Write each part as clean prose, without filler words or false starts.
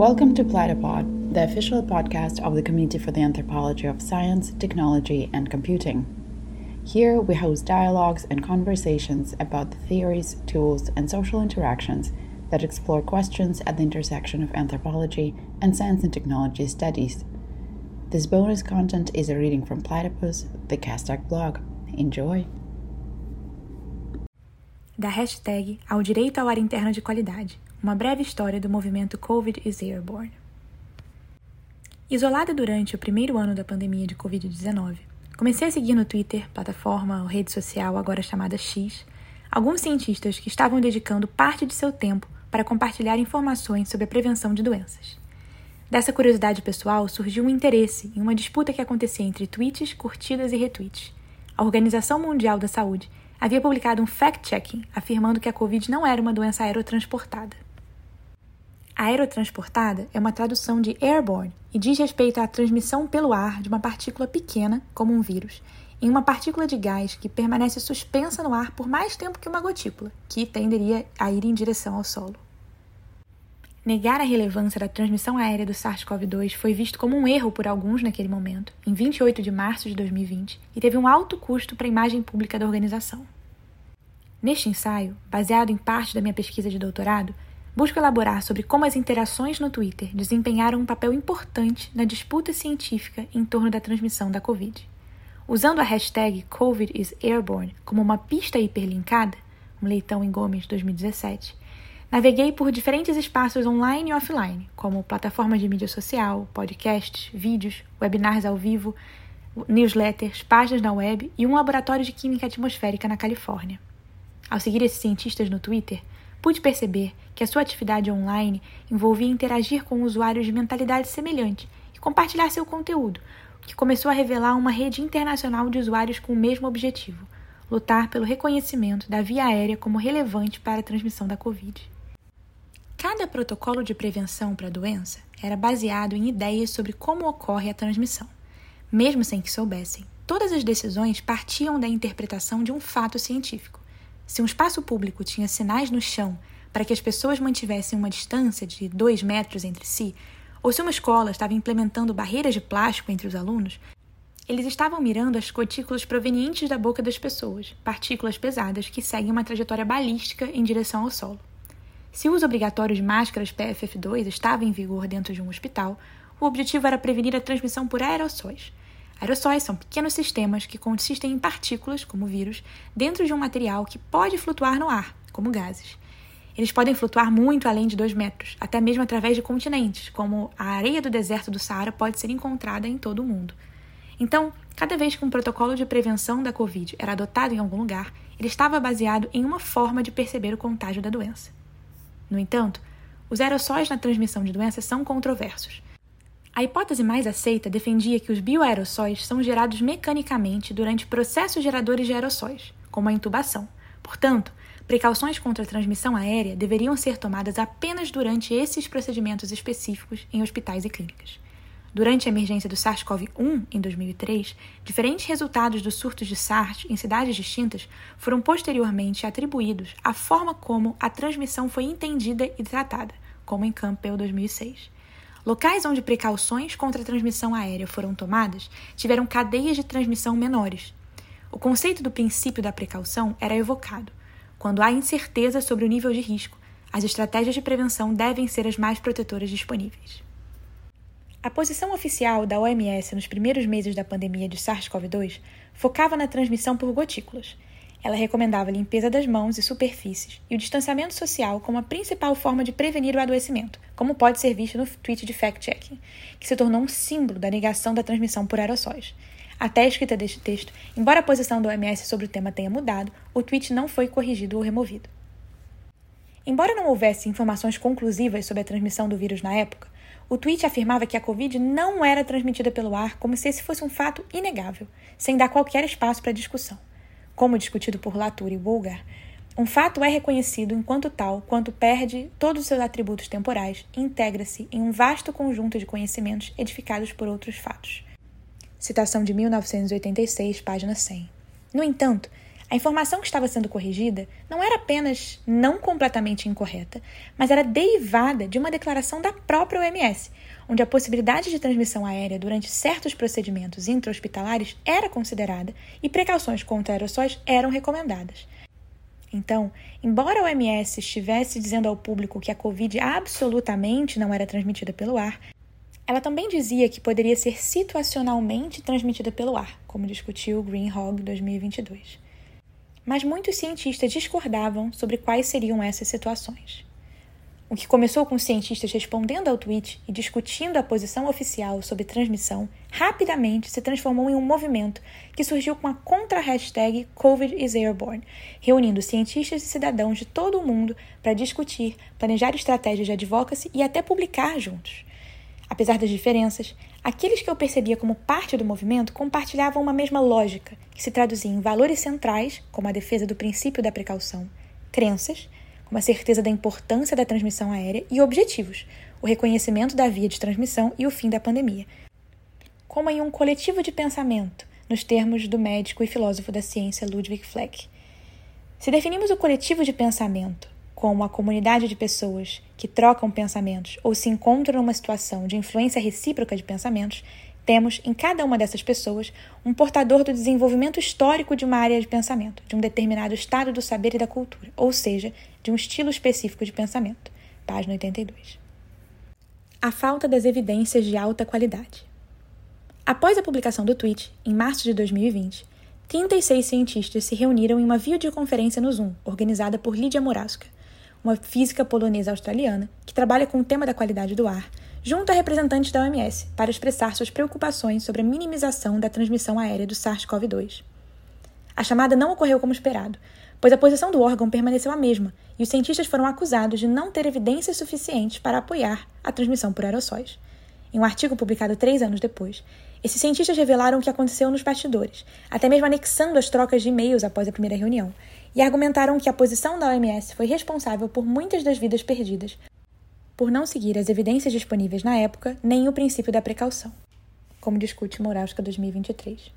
Welcome to Platypod, the official podcast of the Committee for the Anthropology of Science, Technology, and Computing. Here we host dialogues and conversations about the theories, tools, and social interactions that explore questions at the intersection of anthropology and science and technology studies. This bonus content is a reading from Platypus, the Castak blog. Enjoy! Da hashtag ao direito ao ar interno de qualidade, uma breve história do movimento COVID is Airborne. Isolada durante o primeiro ano da pandemia de Covid-19, comecei a seguir no Twitter, plataforma ou rede social agora chamada X, alguns cientistas que estavam dedicando parte de seu tempo para compartilhar informações sobre a prevenção de doenças. Dessa curiosidade pessoal surgiu um interesse em uma disputa que acontecia entre tweets, curtidas e retweets. A Organização Mundial da Saúde havia publicado um fact-checking afirmando que a Covid não era uma doença aerotransportada. A aerotransportada é uma tradução de airborne e diz respeito à transmissão pelo ar de uma partícula pequena, como um vírus, em uma partícula de gás que permanece suspensa no ar por mais tempo que uma gotícula, que tenderia a ir em direção ao solo. Negar a relevância da transmissão aérea do SARS-CoV-2 foi visto como um erro por alguns naquele momento, em 28 de março de 2020, e teve um alto custo para a imagem pública da organização. Neste ensaio, baseado em parte da minha pesquisa de doutorado, busco elaborar sobre como as interações no Twitter desempenharam um papel importante na disputa científica em torno da transmissão da Covid. Usando a hashtag COVIDIsAirborne como uma pista hiperlinkada, um Leitão em Gomes 2017, naveguei por diferentes espaços online e offline, como plataformas de mídia social, podcasts, vídeos, webinars ao vivo, newsletters, páginas na web e um laboratório de química atmosférica na Califórnia. Ao seguir esses cientistas no Twitter, pude perceber que a sua atividade online envolvia interagir com usuários de mentalidade semelhante e compartilhar seu conteúdo, o que começou a revelar uma rede internacional de usuários com o mesmo objetivo: lutar pelo reconhecimento da via aérea como relevante para a transmissão da Covid. Cada protocolo de prevenção para a doença era baseado em ideias sobre como ocorre a transmissão. Mesmo sem que soubessem, todas as decisões partiam da interpretação de um fato científico. Se um espaço público tinha sinais no chão para que as pessoas mantivessem uma distância de 2 metros entre si, ou se uma escola estava implementando barreiras de plástico entre os alunos, eles estavam mirando as gotículas provenientes da boca das pessoas, partículas pesadas que seguem uma trajetória balística em direção ao solo. Se o uso obrigatório de máscaras PFF2 estava em vigor dentro de um hospital, o objetivo era prevenir a transmissão por aerossóis. Aerossóis são pequenos sistemas que consistem em partículas, como vírus, dentro de um material que pode flutuar no ar, como gases. Eles podem flutuar muito além de 2 metros, até mesmo através de continentes, como a areia do deserto do Saara pode ser encontrada em todo o mundo. Então, cada vez que um protocolo de prevenção da Covid era adotado em algum lugar, ele estava baseado em uma forma de perceber o contágio da doença. No entanto, os aerossóis na transmissão de doenças são controversos. A hipótese mais aceita defendia que os bioaerossóis são gerados mecanicamente durante processos geradores de aerossóis, como a intubação. Portanto, precauções contra a transmissão aérea deveriam ser tomadas apenas durante esses procedimentos específicos em hospitais e clínicas. Durante a emergência do SARS-CoV-1, em 2003, diferentes resultados dos surtos de SARS em cidades distintas foram posteriormente atribuídos à forma como a transmissão foi entendida e tratada, como em Campbell 2006. Locais onde precauções contra a transmissão aérea foram tomadas tiveram cadeias de transmissão menores. O conceito do princípio da precaução era evocado. Quando há incerteza sobre o nível de risco, as estratégias de prevenção devem ser as mais protetoras disponíveis. A posição oficial da OMS nos primeiros meses da pandemia de SARS-CoV-2 focava na transmissão por gotículas. Ela recomendava a limpeza das mãos e superfícies e o distanciamento social como a principal forma de prevenir o adoecimento, como pode ser visto no tweet de fact-checking, que se tornou um símbolo da negação da transmissão por aerossóis. Até a escrita deste texto, embora a posição da OMS sobre o tema tenha mudado, o tweet não foi corrigido ou removido. Embora não houvesse informações conclusivas sobre a transmissão do vírus na época, o tweet afirmava que a Covid não era transmitida pelo ar como se esse fosse um fato inegável, sem dar qualquer espaço para discussão. Como discutido por Latour e Bulgar, um fato é reconhecido enquanto tal quando perde todos os seus atributos temporais e integra-se em um vasto conjunto de conhecimentos edificados por outros fatos. Citação de 1986, página 100. No entanto, A informação que estava sendo corrigida não era apenas não completamente incorreta, mas era derivada de uma declaração da própria OMS, onde a possibilidade de transmissão aérea durante certos procedimentos intra-hospitalares era considerada e precauções contra aerossóis eram recomendadas. Então, embora a OMS estivesse dizendo ao público que a Covid absolutamente não era transmitida pelo ar, ela também dizia que poderia ser situacionalmente transmitida pelo ar, como discutiu o Greenhalgh 2022. Mas muitos cientistas discordavam sobre quais seriam essas situações. O que começou com os cientistas respondendo ao tweet e discutindo a posição oficial sobre transmissão, rapidamente se transformou em um movimento que surgiu com a contra-hashtag #COVIDIsAirborne, reunindo cientistas e cidadãos de todo o mundo para discutir, planejar estratégias de advocacy e até publicar juntos. Apesar das diferenças, aqueles que eu percebia como parte do movimento compartilhavam uma mesma lógica, que se traduzia em valores centrais, como a defesa do princípio da precaução, crenças, como a certeza da importância da transmissão aérea, e objetivos, o reconhecimento da via de transmissão e o fim da pandemia, como em um coletivo de pensamento, nos termos do médico e filósofo da ciência Ludwig Fleck. Se definimos o coletivo de pensamento como a comunidade de pessoas que trocam pensamentos ou se encontram numa situação de influência recíproca de pensamentos, temos em cada uma dessas pessoas um portador do desenvolvimento histórico de uma área de pensamento, de um determinado estado do saber e da cultura, ou seja, de um estilo específico de pensamento. Página 82. A falta das evidências de alta qualidade. Após a publicação do tweet, em março de 2020, 36 cientistas se reuniram em uma videoconferência no Zoom, organizada por Lidia Morawska, uma física polonesa-australiana que trabalha com o tema da qualidade do ar, junto a representantes da OMS, para expressar suas preocupações sobre a minimização da transmissão aérea do SARS-CoV-2. A chamada não ocorreu como esperado, pois a posição do órgão permaneceu a mesma e os cientistas foram acusados de não ter evidências suficientes para apoiar a transmissão por aerossóis. Em um artigo publicado 3 anos depois, esses cientistas revelaram o que aconteceu nos bastidores, até mesmo anexando as trocas de e-mails após a primeira reunião, e argumentaram que a posição da OMS foi responsável por muitas das vidas perdidas, por não seguir as evidências disponíveis na época, nem o princípio da precaução, como discute Morawska 2023.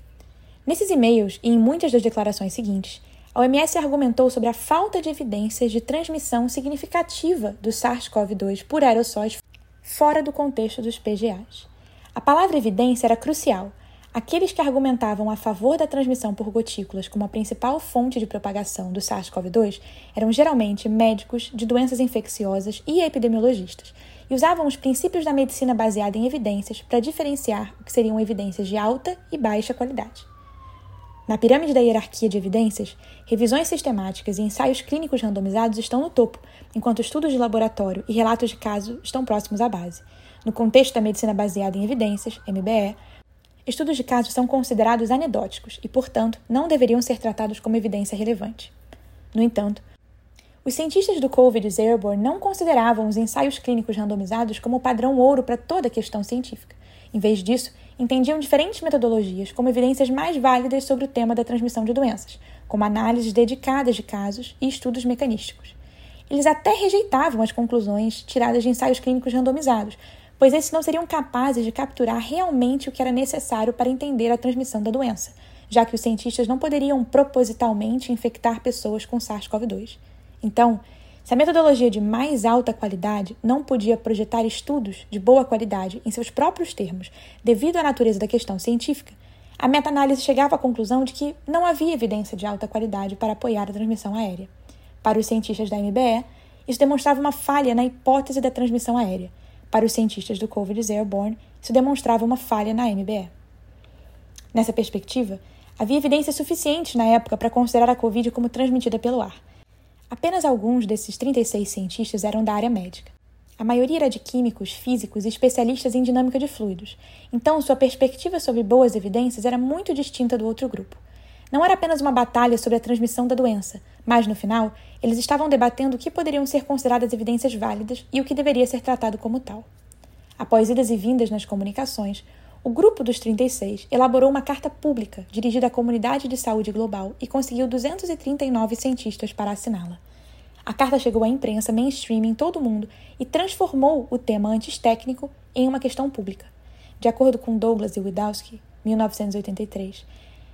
Nesses e-mails e em muitas das declarações seguintes, a OMS argumentou sobre a falta de evidências de transmissão significativa do SARS-CoV-2 por aerossóis fora do contexto dos PGAs. A palavra evidência era crucial. Aqueles que argumentavam a favor da transmissão por gotículas como a principal fonte de propagação do SARS-CoV-2 eram geralmente médicos de doenças infecciosas e epidemiologistas, e usavam os princípios da medicina baseada em evidências para diferenciar o que seriam evidências de alta e baixa qualidade. Na pirâmide da hierarquia de evidências, revisões sistemáticas e ensaios clínicos randomizados estão no topo, enquanto estudos de laboratório e relatos de caso estão próximos à base. No contexto da medicina baseada em evidências, MBE, estudos de casos são considerados anedóticos e, portanto, não deveriam ser tratados como evidência relevante. No entanto, os cientistas do #COVIDIsAirborne não consideravam os ensaios clínicos randomizados como o padrão ouro para toda a questão científica. Em vez disso, entendiam diferentes metodologias como evidências mais válidas sobre o tema da transmissão de doenças, como análises dedicadas de casos e estudos mecanísticos. Eles até rejeitavam as conclusões tiradas de ensaios clínicos randomizados, pois esses não seriam capazes de capturar realmente o que era necessário para entender a transmissão da doença, já que os cientistas não poderiam propositalmente infectar pessoas com SARS-CoV-2. Então, se a metodologia de mais alta qualidade não podia projetar estudos de boa qualidade em seus próprios termos, devido à natureza da questão científica, a meta-análise chegava à conclusão de que não havia evidência de alta qualidade para apoiar a transmissão aérea. Para os cientistas da MBE, isso demonstrava uma falha na hipótese da transmissão aérea. Para os cientistas do #COVIDIsAirborne, isso demonstrava uma falha na MBE. Nessa perspectiva, havia evidências suficientes na época para considerar a Covid como transmitida pelo ar. Apenas alguns desses 36 cientistas eram da área médica. A maioria era de químicos, físicos e especialistas em dinâmica de fluidos, então sua perspectiva sobre boas evidências era muito distinta do outro grupo. Não era apenas uma batalha sobre a transmissão da doença, mas, no final, eles estavam debatendo o que poderiam ser consideradas evidências válidas e o que deveria ser tratado como tal. Após idas e vindas nas comunicações, o grupo dos 36 elaborou uma carta pública dirigida à comunidade de saúde global e conseguiu 239 cientistas para assiná-la. A carta chegou à imprensa mainstream em todo o mundo e transformou o tema antes técnico em uma questão pública. De acordo com Douglas e Widawski, 1983,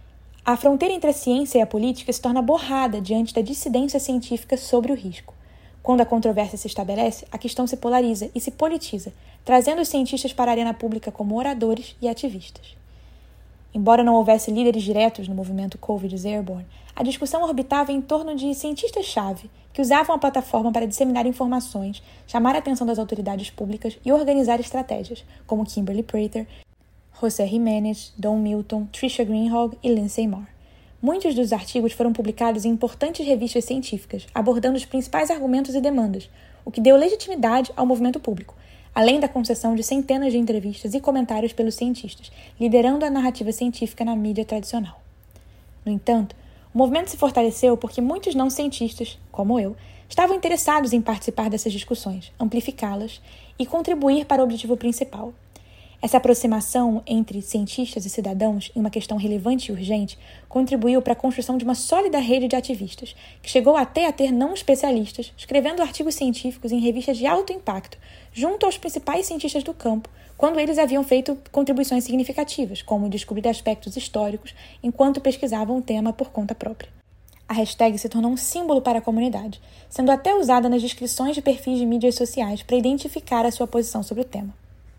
A fronteira entre a ciência e a política se torna borrada diante da dissidência científica sobre o risco. Quando a controvérsia se estabelece, a questão se polariza e se politiza, trazendo os cientistas para a arena pública como oradores e ativistas. Embora não houvesse líderes diretos no movimento COVID Airborne, a discussão orbitava em torno de cientistas-chave que usavam a plataforma para disseminar informações, chamar a atenção das autoridades públicas e organizar estratégias, como Kimberly Prater, José Jiménez, Don Milton, Tricia Greenhalgh e Lindsay Marr. Muitos dos artigos foram publicados em importantes revistas científicas, abordando os principais argumentos e demandas, o que deu legitimidade ao movimento público, além da concessão de centenas de entrevistas e comentários pelos cientistas, liderando a narrativa científica na mídia tradicional. No entanto, o movimento se fortaleceu porque muitos não cientistas, como eu, estavam interessados em participar dessas discussões, amplificá-las e contribuir para o objetivo principal. Essa aproximação entre cientistas e cidadãos em uma questão relevante e urgente contribuiu para a construção de uma sólida rede de ativistas, que chegou até a ter não especialistas escrevendo artigos científicos em revistas de alto impacto, junto aos principais cientistas do campo, quando eles haviam feito contribuições significativas, como descobrir aspectos históricos enquanto pesquisavam o tema por conta própria. A hashtag se tornou um símbolo para a comunidade, sendo até usada nas descrições de perfis de mídias sociais para identificar a sua posição sobre o tema.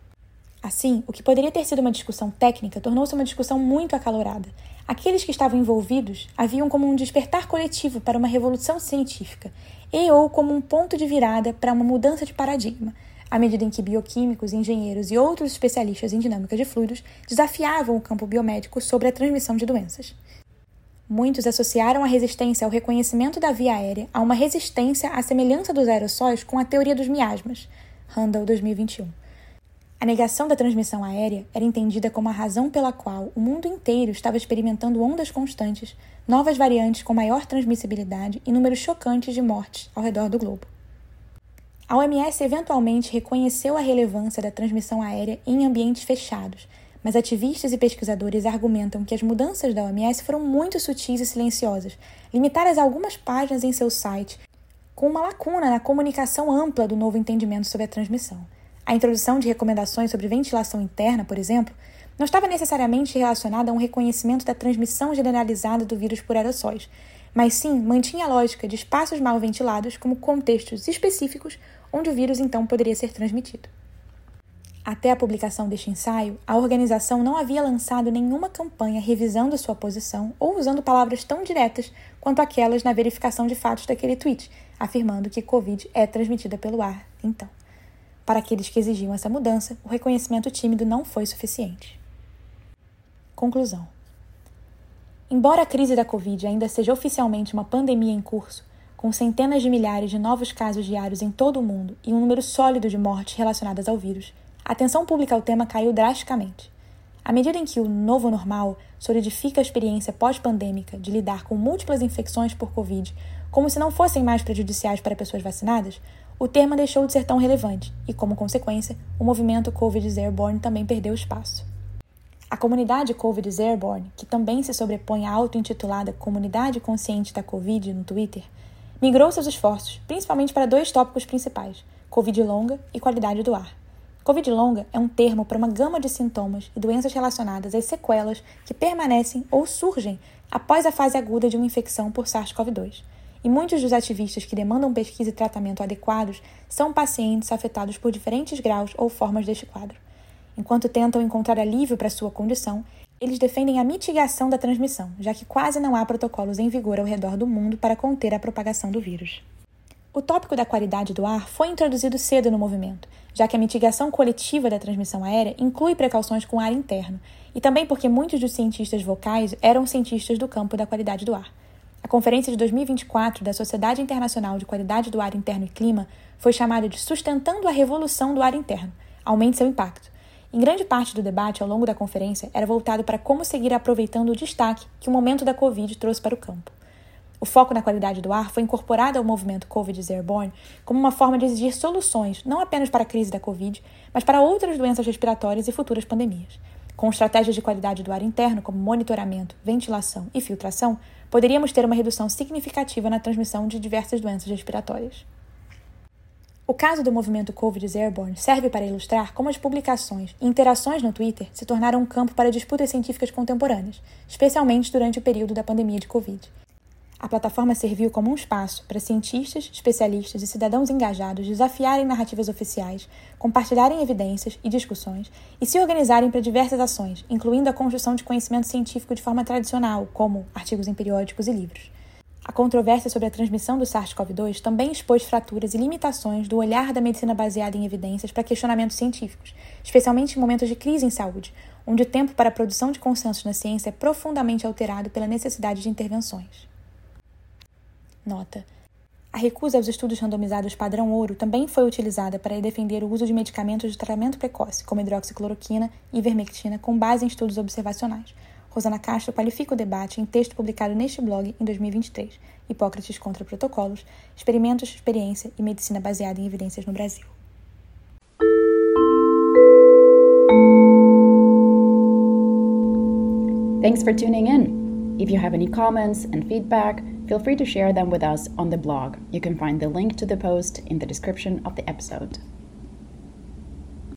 Assim, o que poderia ter sido uma discussão técnica tornou-se uma discussão muito acalorada. Aqueles que estavam envolvidos a viam como um despertar coletivo para uma revolução científica ou como um ponto de virada para uma mudança de paradigma, à medida em que bioquímicos, engenheiros e outros especialistas em dinâmica de fluidos desafiavam o campo biomédico sobre a transmissão de doenças. Muitos associaram a resistência ao reconhecimento da via aérea a uma resistência à semelhança dos aerossóis com a teoria dos miasmas, Randall 2021. A negação da transmissão aérea era entendida como a razão pela qual o mundo inteiro estava experimentando ondas constantes, novas variantes com maior transmissibilidade e números chocantes de mortes ao redor do globo. A OMS eventualmente reconheceu a relevância da transmissão aérea em ambientes fechados, mas ativistas e pesquisadores argumentam que as mudanças da OMS foram muito sutis e silenciosas, limitadas a algumas páginas em seu site, com uma lacuna na comunicação ampla do novo entendimento sobre a transmissão. A introdução de recomendações sobre ventilação interna, por exemplo, não estava necessariamente relacionada a um reconhecimento da transmissão generalizada do vírus por aerossóis, mas sim mantinha a lógica de espaços mal ventilados como contextos específicos onde o vírus então poderia ser transmitido. Até a publicação deste ensaio, a organização não havia lançado nenhuma campanha revisando sua posição ou usando palavras tão diretas quanto aquelas na verificação de fatos daquele tweet, afirmando que Covid é transmitida pelo ar, então. Para aqueles que exigiam essa mudança, o reconhecimento tímido não foi suficiente. Conclusão. Embora a crise da Covid ainda seja oficialmente uma pandemia em curso, com centenas de milhares de novos casos diários em todo o mundo e um número sólido de mortes relacionadas ao vírus, a atenção pública ao tema caiu drasticamente. À medida em que o novo normal solidifica a experiência pós-pandêmica de lidar com múltiplas infecções por Covid, como se não fossem mais prejudiciais para pessoas vacinadas, o tema deixou de ser tão relevante e, como consequência, o movimento COVID Airborne também perdeu espaço. A comunidade COVID Airborne, que também se sobrepõe à auto-intitulada Comunidade Consciente da Covid no Twitter, migrou seus esforços principalmente para dois tópicos principais, Covid longa e qualidade do ar. Covid longa é um termo para uma gama de sintomas e doenças relacionadas às sequelas que permanecem ou surgem após a fase aguda de uma infecção por SARS-CoV-2. E muitos dos ativistas que demandam pesquisa e tratamento adequados são pacientes afetados por diferentes graus ou formas deste quadro. Enquanto tentam encontrar alívio para sua condição, eles defendem a mitigação da transmissão, já que quase não há protocolos em vigor ao redor do mundo para conter a propagação do vírus. O tópico da qualidade do ar foi introduzido cedo no movimento, já que a mitigação coletiva da transmissão aérea inclui precauções com ar interno, e também porque muitos dos cientistas vocais eram cientistas do campo da qualidade do ar. A conferência de 2024 da Sociedade Internacional de Qualidade do Ar Interno e Clima foi chamada de Sustentando a Revolução do Ar Interno, aumente seu impacto. Em grande parte do debate ao longo da conferência era voltado para como seguir aproveitando o destaque que o momento da Covid trouxe para o campo. O foco na qualidade do ar foi incorporado ao movimento COVID Airborne como uma forma de exigir soluções não apenas para a crise da Covid, mas para outras doenças respiratórias e futuras pandemias. Com estratégias de qualidade do ar interno, como monitoramento, ventilação e filtração, poderíamos ter uma redução significativa na transmissão de diversas doenças respiratórias. O caso do movimento COVID is Airborne serve para ilustrar como as publicações e interações no Twitter se tornaram um campo para disputas científicas contemporâneas, especialmente durante o período da pandemia de Covid. A plataforma serviu como um espaço para cientistas, especialistas e cidadãos engajados desafiarem narrativas oficiais, compartilharem evidências e discussões e se organizarem para diversas ações, incluindo a construção de conhecimento científico de forma tradicional, como artigos em periódicos e livros. A controvérsia sobre a transmissão do SARS-CoV-2 também expôs fraturas e limitações do olhar da medicina baseada em evidências para questionamentos científicos, especialmente em momentos de crise em saúde, onde o tempo para a produção de consensos na ciência é profundamente alterado pela necessidade de intervenções. Nota: a recusa aos estudos randomizados padrão ouro também foi utilizada para defender o uso de medicamentos de tratamento precoce, como hidroxicloroquina e ivermectina, com base em estudos observacionais. Rosana Castro qualifica o debate em texto publicado neste blog em 2023, Hipócrates contra Protocolos, Experimentos, Experiência e Medicina baseada em evidências no Brasil. Thanks for tuning in. If you have any comments and feedback, feel free to share them with us on the blog. You can find the link to the post in the description of the episode.